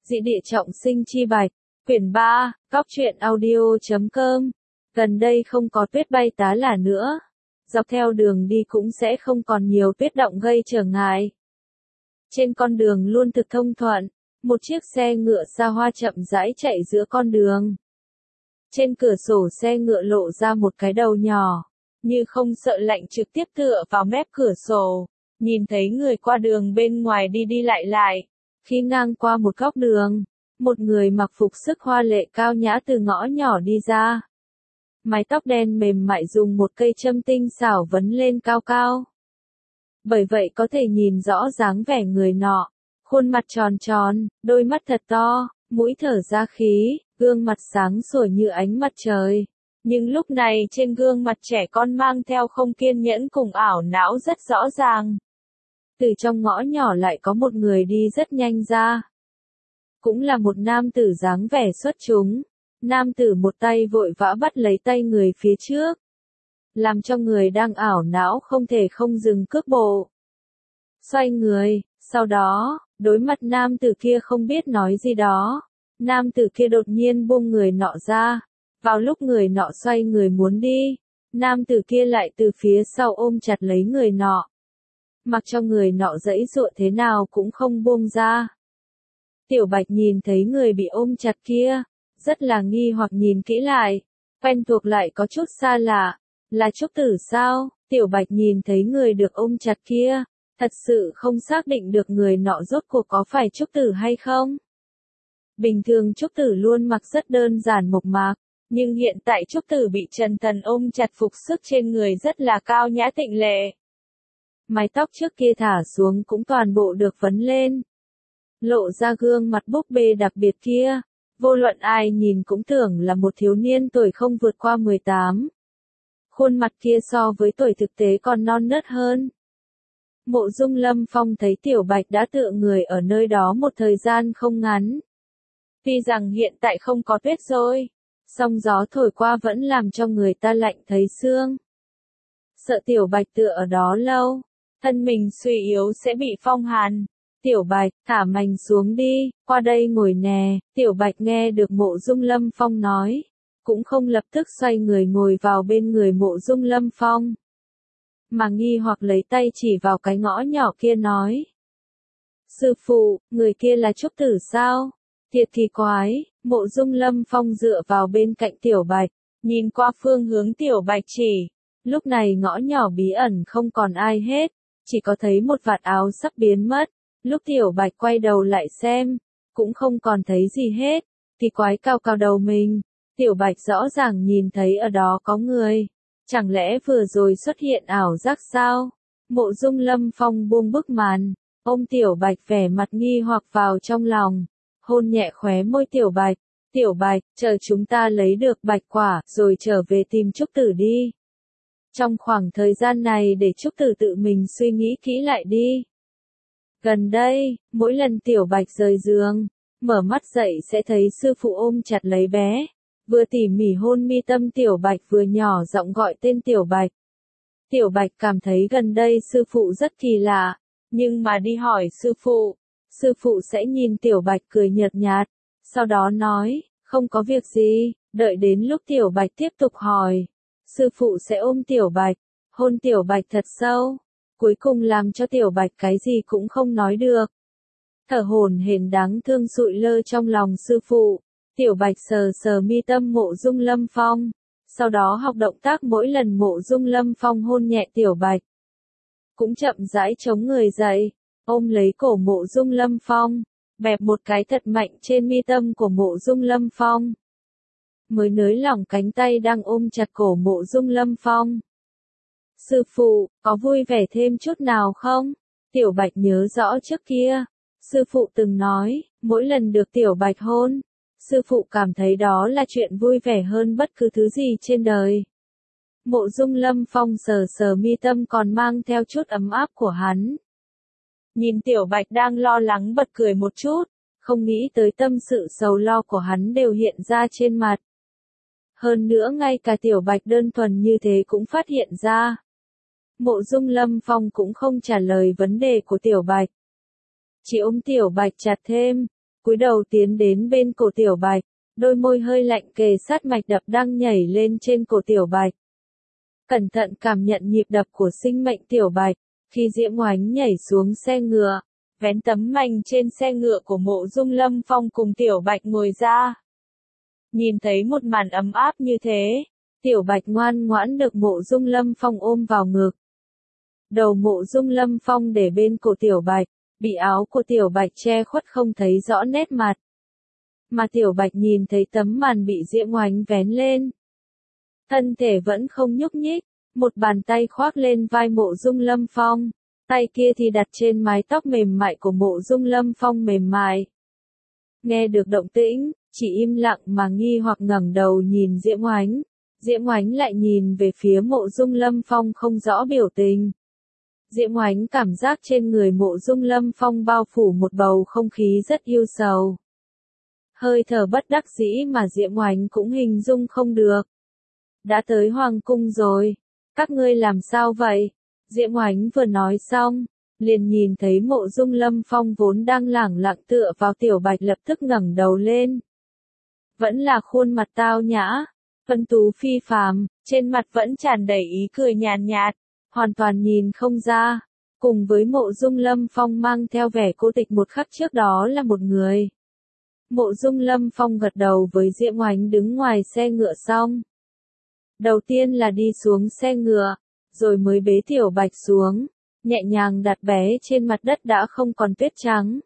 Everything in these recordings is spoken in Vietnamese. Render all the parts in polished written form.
Dị địa trọng sinh chi bạch, quyển 3, Cóc truyện audio.com. Gần đây không có tuyết bay tá là nữa. Dọc theo đường đi cũng sẽ không còn nhiều tuyết động gây trở ngại. Trên con đường luôn thực thông thuận, một chiếc xe ngựa xa hoa chậm rãi chạy giữa con đường. Trên cửa sổ xe ngựa lộ ra một cái đầu nhỏ, như không sợ lạnh trực tiếp tựa vào mép cửa sổ, nhìn thấy người qua đường bên ngoài đi đi lại lại. Khi ngang qua một góc đường, một người mặc phục sức hoa lệ cao nhã từ ngõ nhỏ đi ra. Mái tóc đen mềm mại dùng một cây châm tinh xảo vấn lên cao cao. Bởi vậy có thể nhìn rõ dáng vẻ người nọ, khuôn mặt tròn tròn, đôi mắt thật to, mũi thở ra khí, gương mặt sáng sủa như ánh mặt trời. Nhưng lúc này trên gương mặt trẻ con mang theo không kiên nhẫn cùng ảo não rất rõ ràng. Từ trong ngõ nhỏ lại có một người đi rất nhanh ra. Cũng là một nam tử dáng vẻ xuất chúng. Nam tử một tay vội vã bắt lấy tay người phía trước, làm cho người đang ảo não không thể không dừng cước bộ. Xoay người, sau đó, đối mặt nam tử kia không biết nói gì đó. Nam tử kia đột nhiên buông người nọ ra. Vào lúc người nọ xoay người muốn đi, nam tử kia lại từ phía sau ôm chặt lấy người nọ. Mặc cho người nọ giãy giụa thế nào cũng không buông ra. Tiểu Bạch nhìn thấy người bị ôm chặt kia, rất là nghi hoặc nhìn kỹ lại, quen thuộc lại có chút xa lạ, là Trúc Tử sao? Tiểu Bạch nhìn thấy người được ôm chặt kia, thật sự không xác định được người nọ rốt cuộc có phải Trúc Tử hay không. Bình thường Trúc Tử luôn mặc rất đơn giản mộc mạc, nhưng hiện tại Trúc Tử bị Trần Thần ôm chặt phục sức trên người rất là cao nhã tịnh lệ. Mái tóc trước kia thả xuống cũng toàn bộ được vấn lên. Lộ ra gương mặt búp bê đặc biệt kia, vô luận ai nhìn cũng tưởng là một thiếu niên tuổi không vượt qua 18. Khuôn mặt kia so với tuổi thực tế còn non nớt hơn. Mộ Dung Lâm Phong thấy Tiểu Bạch đã tựa người ở nơi đó một thời gian không ngắn. Tuy rằng hiện tại không có tuyết rồi, song gió thổi qua vẫn làm cho người ta lạnh thấy xương. Sợ Tiểu Bạch tựa ở đó lâu, thân mình suy yếu sẽ bị phong hàn. Tiểu Bạch, thả mành xuống đi, qua đây ngồi nè. Tiểu Bạch nghe được Mộ Dung Lâm Phong nói, cũng không lập tức xoay người ngồi vào bên người Mộ Dung Lâm Phong, mà nghi hoặc lấy tay chỉ vào cái ngõ nhỏ kia nói. Sư phụ, người kia là Trúc Tử sao? Thiệt kỳ quái. Mộ Dung Lâm Phong dựa vào bên cạnh Tiểu Bạch, nhìn qua phương hướng Tiểu Bạch chỉ. Lúc này ngõ nhỏ bí ẩn không còn ai hết, chỉ có thấy một vạt áo sắp biến mất. Lúc Tiểu Bạch quay đầu lại xem, cũng không còn thấy gì hết. Kỳ quái cao cao đầu mình, Tiểu Bạch rõ ràng nhìn thấy ở đó có người. Chẳng lẽ vừa rồi xuất hiện ảo giác sao? Mộ Dung Lâm Phong buông bức màn, ôm Tiểu Bạch vẻ mặt nghi hoặc vào trong lòng, hôn nhẹ khóe môi Tiểu Bạch. Tiểu Bạch, chờ chúng ta lấy được bạch quả, rồi trở về tìm Trúc Tử đi. Trong khoảng thời gian này để Trúc Tử tự mình suy nghĩ kỹ lại đi. Gần đây, mỗi lần Tiểu Bạch rời giường, mở mắt dậy sẽ thấy sư phụ ôm chặt lấy bé, vừa tỉ mỉ hôn mi tâm Tiểu Bạch vừa nhỏ giọng gọi tên Tiểu Bạch. Tiểu Bạch cảm thấy gần đây sư phụ rất kỳ lạ, nhưng mà đi hỏi sư phụ sẽ nhìn Tiểu Bạch cười nhợt nhạt, sau đó nói, không có việc gì, đợi đến lúc Tiểu Bạch tiếp tục hỏi, sư phụ sẽ ôm Tiểu Bạch, hôn Tiểu Bạch thật sâu. Cuối cùng làm cho Tiểu Bạch cái gì cũng không nói được. Thở hổn hển đáng thương sụi lơ trong lòng sư phụ. Tiểu Bạch sờ sờ mi tâm Mộ Dung Lâm Phong. Sau đó học động tác mỗi lần Mộ Dung Lâm Phong hôn nhẹ Tiểu Bạch. Cũng chậm rãi chống người dậy, ôm lấy cổ Mộ Dung Lâm Phong, bẹp một cái thật mạnh trên mi tâm của Mộ Dung Lâm Phong. Mới nới lỏng cánh tay đang ôm chặt cổ Mộ Dung Lâm Phong. Sư phụ, có vui vẻ thêm chút nào không? Tiểu Bạch nhớ rõ trước kia, sư phụ từng nói, mỗi lần được Tiểu Bạch hôn, sư phụ cảm thấy đó là chuyện vui vẻ hơn bất cứ thứ gì trên đời. Mộ Dung Lâm Phong sờ sờ mi tâm còn mang theo chút ấm áp của hắn. Nhìn Tiểu Bạch đang lo lắng bật cười một chút, không nghĩ tới tâm sự sầu lo của hắn đều hiện ra trên mặt. Hơn nữa ngay cả Tiểu Bạch đơn thuần như thế cũng phát hiện ra. Mộ Dung Lâm Phong cũng không trả lời vấn đề của Tiểu Bạch. Chỉ ôm Tiểu Bạch chặt thêm, cúi đầu tiến đến bên cổ Tiểu Bạch, đôi môi hơi lạnh kề sát mạch đập đang nhảy lên trên cổ Tiểu Bạch. Cẩn thận cảm nhận nhịp đập của sinh mệnh Tiểu Bạch, khi Diễm Oánh nhảy xuống xe ngựa, vén tấm mành trên xe ngựa của Mộ Dung Lâm Phong cùng Tiểu Bạch ngồi ra. Nhìn thấy một màn ấm áp như thế, Tiểu Bạch ngoan ngoãn được Mộ Dung Lâm Phong ôm vào ngực. Đầu Mộ Dung Lâm Phong để bên cổ Tiểu Bạch, bị áo của Tiểu Bạch che khuất không thấy rõ nét mặt. Mà Tiểu Bạch nhìn thấy tấm màn bị Diễm Oánh vén lên. Thân thể vẫn không nhúc nhích, một bàn tay khoác lên vai Mộ Dung Lâm Phong, tay kia thì đặt trên mái tóc mềm mại của Mộ Dung Lâm Phong mềm mại. Nghe được động tĩnh, chỉ im lặng mà nghi hoặc ngẩng đầu nhìn Diễm Oánh. Diễm Oánh lại nhìn về phía Mộ Dung Lâm Phong không rõ biểu tình. Diễm Oánh cảm giác trên người Mộ Dung Lâm Phong bao phủ một bầu không khí rất yêu sầu. Hơi thở bất đắc dĩ mà Diễm Oánh cũng hình dung không được. Đã tới Hoàng cung rồi, các ngươi làm sao vậy? Diễm Oánh vừa nói xong, liền nhìn thấy Mộ Dung Lâm Phong vốn đang lẳng lặng tựa vào Tiểu Bạch lập tức ngẩng đầu lên. Vẫn là khuôn mặt tao nhã, tuấn tú phi phàm, trên mặt vẫn tràn đầy ý cười nhàn nhạt, hoàn toàn nhìn không ra. Cùng với Mộ Dung Lâm Phong mang theo vẻ cô tịch một khắc trước đó là một người. Mộ Dung Lâm Phong gật đầu với Diễm Oánh đứng ngoài xe ngựa xong. Đầu tiên là đi xuống xe ngựa, rồi mới bế Tiểu Bạch xuống, nhẹ nhàng đặt bé trên mặt đất đã không còn tuyết trắng.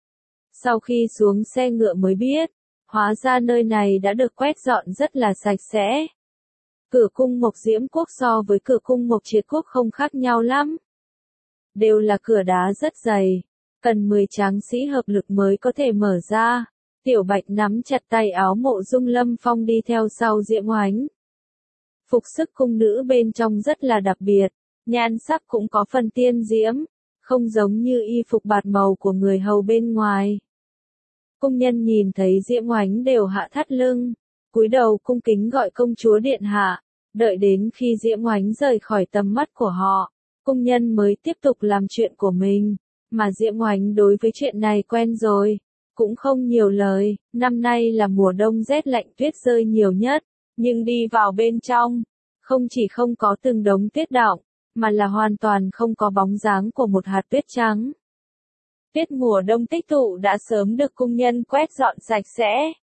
Sau khi xuống xe ngựa mới biết, hóa ra nơi này đã được quét dọn rất là sạch sẽ. Cửa cung Mộc Diễm Quốc so với cửa cung Mộc Triệt Quốc không khác nhau lắm. Đều là cửa đá rất dày, cần 10 tráng sĩ hợp lực mới có thể mở ra. Tiểu Bạch nắm chặt tay áo Mộ Dung Lâm Phong đi theo sau Diễm Oánh. Phục sức cung nữ bên trong rất là đặc biệt, nhan sắc cũng có phần tiên diễm, không giống như y phục bạt màu của người hầu bên ngoài. Cung nhân nhìn thấy Diễm Oánh đều hạ thắt lưng, cúi đầu cung kính gọi công chúa điện hạ, đợi đến khi Diễm Oánh rời khỏi tầm mắt của họ, cung nhân mới tiếp tục làm chuyện của mình, mà Diễm Oánh đối với chuyện này quen rồi, cũng không nhiều lời. Năm nay là mùa đông rét lạnh tuyết rơi nhiều nhất, nhưng đi vào bên trong, không chỉ không có từng đống tuyết đọng, mà là hoàn toàn không có bóng dáng của một hạt tuyết trắng. Tuyết mùa đông tích tụ đã sớm được cung nhân quét dọn sạch sẽ.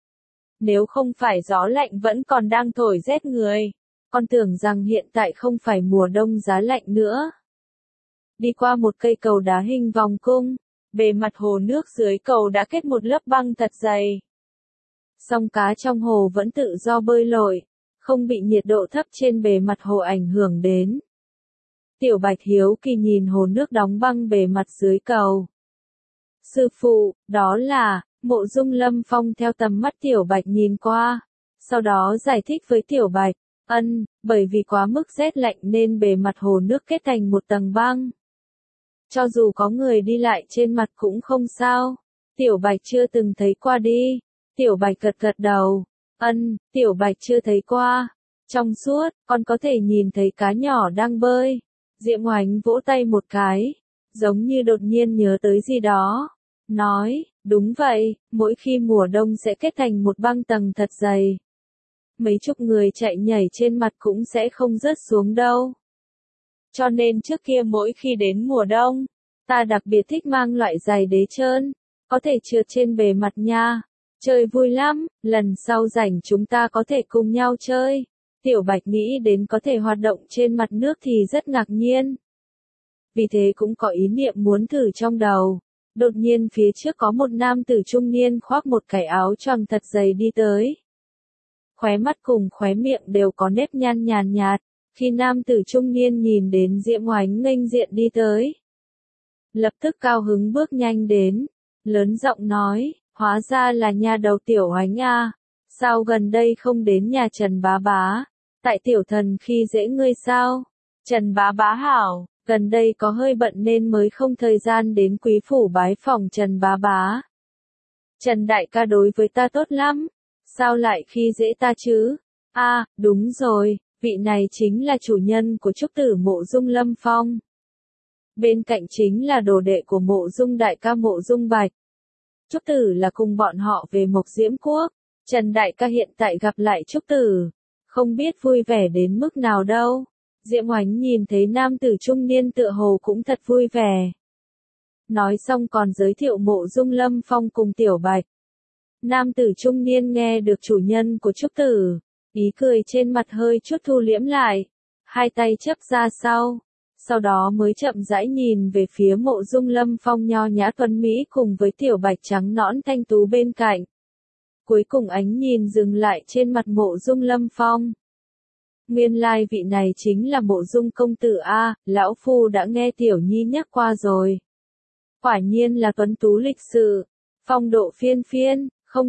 Nếu không phải gió lạnh vẫn còn đang thổi rét người, con tưởng rằng hiện tại không phải mùa đông giá lạnh nữa. Đi qua một cây cầu đá hình vòng cung, bề mặt hồ nước dưới cầu đã kết một lớp băng thật dày. Song cá trong hồ vẫn tự do bơi lội, không bị nhiệt độ thấp trên bề mặt hồ ảnh hưởng đến. Tiểu Bạch hiếu kỳ nhìn hồ nước đóng băng bề mặt dưới cầu. Sư phụ, đó là, Mộ Dung Lâm Phong theo tầm mắt Tiểu Bạch nhìn qua, sau đó giải thích với Tiểu Bạch, bởi vì quá mức rét lạnh nên bề mặt hồ nước kết thành một tầng băng. Cho dù có người đi lại trên mặt cũng không sao. Tiểu Bạch chưa từng thấy qua đi. Tiểu Bạch gật gật đầu. Tiểu Bạch chưa thấy qua. Trong suốt, con có thể nhìn thấy cá nhỏ đang bơi. Diễm Oánh vỗ tay một cái, giống như đột nhiên nhớ tới gì đó. Nói, đúng vậy, mỗi khi mùa đông sẽ kết thành một băng tầng thật dày. Mấy chục người chạy nhảy trên mặt cũng sẽ không rớt xuống đâu. Cho nên trước kia mỗi khi đến mùa đông, ta đặc biệt thích mang loại giày đế trơn, có thể trượt trên bề mặt nha. Chơi vui lắm, lần sau rảnh chúng ta có thể cùng nhau chơi. Tiểu Bạch nghĩ đến có thể hoạt động trên mặt nước thì rất ngạc nhiên. Vì thế cũng có ý niệm muốn thử trong đầu. Đột nhiên phía trước có một nam tử trung niên khoác một cái áo choàng thật dày đi tới. Khóe mắt cùng khóe miệng đều có nếp nhăn nhàn nhạt. Khi nam tử trung niên nhìn đến Diễm Oánh nghênh diện đi tới, lập tức cao hứng bước nhanh đến, lớn giọng nói, hóa ra là nhà đầu Tiểu Oánh à, sao gần đây không đến nhà Trần bá bá, tại tiểu thần khi dễ ngươi sao? Trần bá bá hảo, gần đây có hơi bận nên mới không thời gian đến quý phủ bái phòng Trần bá bá. Trần đại ca đối với ta tốt lắm, sao lại khi dễ ta chứ? Đúng rồi. Vị này chính là chủ nhân của trúc tử Mộ Dung Lâm Phong. Bên cạnh chính là đồ đệ của Mộ Dung đại ca Mộ Dung Bạch. Trúc Tử là cùng bọn họ về Mộc Diễm Quốc. Trần đại ca hiện tại gặp lại Trúc Tử, không biết vui vẻ đến mức nào đâu. Diễm Oánh nhìn thấy nam tử trung niên tựa hồ cũng thật vui vẻ. Nói xong còn giới thiệu Mộ Dung Lâm Phong cùng Tiểu Bạch. Nam tử trung niên nghe được chủ nhân của Trúc Tử, ý cười trên mặt hơi chút thu liễm lại, hai tay chấp ra sau đó mới chậm rãi nhìn về phía Mộ Dung Lâm Phong nho nhã tuấn mỹ cùng với Tiểu Bạch trắng nõn thanh tú bên cạnh. Cuối cùng ánh nhìn dừng lại trên mặt Mộ Dung Lâm Phong. Nguyên lai vị này chính là Mộ Dung công tử a, lão phu đã nghe Tiểu Nhi nhắc qua rồi. Quả nhiên là tuấn tú lịch sự, phong độ phiên phiên,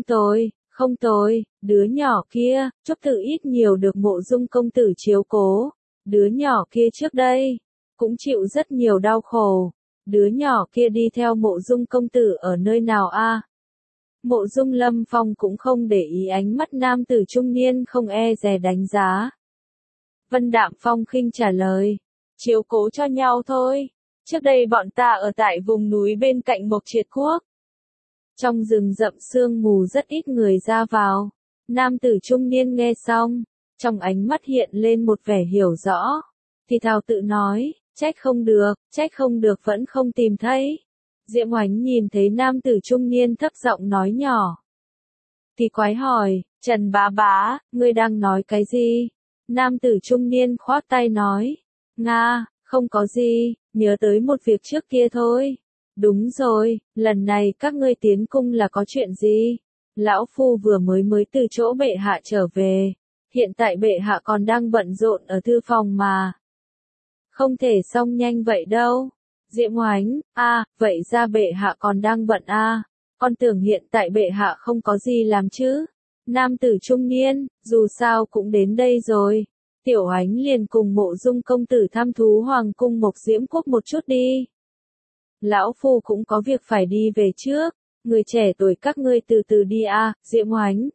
không tồi, đứa nhỏ kia, Trúc Tử ít nhiều được Mộ Dung công tử chiếu cố, đứa nhỏ kia trước đây cũng chịu rất nhiều đau khổ, đứa nhỏ kia đi theo Mộ Dung công tử ở nơi nào a? Mộ Dung Lâm Phong cũng không để ý ánh mắt nam tử trung niên không e dè đánh giá. Vân Đạm Phong khinh trả lời, chiếu cố cho nhau thôi, trước đây bọn ta ở tại vùng núi bên cạnh Mộc Triệt Quốc. Trong rừng rậm sương mù rất ít người ra vào, nam tử trung niên nghe xong, trong ánh mắt hiện lên một vẻ hiểu rõ, thì thào tự nói, trách không được vẫn không tìm thấy. Diễm Oánh nhìn thấy nam tử trung niên thấp giọng nói nhỏ. Thì quái hỏi, Trần bá bá, ngươi đang nói cái gì? Nam tử trung niên khoát tay nói, Nga, không có gì, nhớ tới một việc trước kia thôi. Đúng rồi, lần này các ngươi tiến cung là có chuyện gì? Lão phu vừa mới từ chỗ bệ hạ trở về, hiện tại bệ hạ còn đang bận rộn ở thư phòng mà. Không thể xong nhanh vậy đâu. Diễm Oánh, vậy ra bệ hạ còn đang bận con tưởng hiện tại bệ hạ không có gì làm chứ. Nam tử trung niên, dù sao cũng đến đây rồi. Tiểu Oánh liền cùng Mộ Dung công tử thăm thú hoàng cung Mộc Diễm Quốc một chút đi. Lão phu cũng có việc phải đi về trước, người trẻ tuổi các ngươi từ từ đi Diễm Oánh.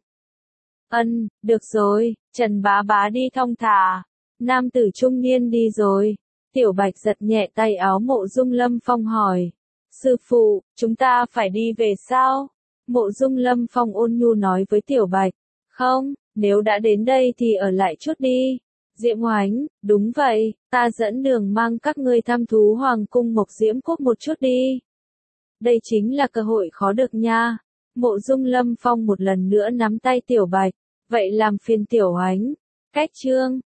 Được rồi, Trần bá bá đi thong thả. Nam tử trung niên đi rồi. Tiểu Bạch giật nhẹ tay áo Mộ Dung Lâm Phong hỏi. Sư phụ, chúng ta phải đi về sao? Mộ Dung Lâm Phong ôn nhu nói với Tiểu Bạch. Không, nếu đã đến đây thì ở lại chút đi. Diễm Oánh, đúng vậy, ta dẫn đường mang các ngươi thăm thú hoàng cung Mộc Diễm Quốc một chút đi. Đây chính là cơ hội khó được nha. Mộ Dung Lâm Phong một lần nữa nắm tay Tiểu Bạch. Vậy làm phiền Tiểu Oánh. Cách chương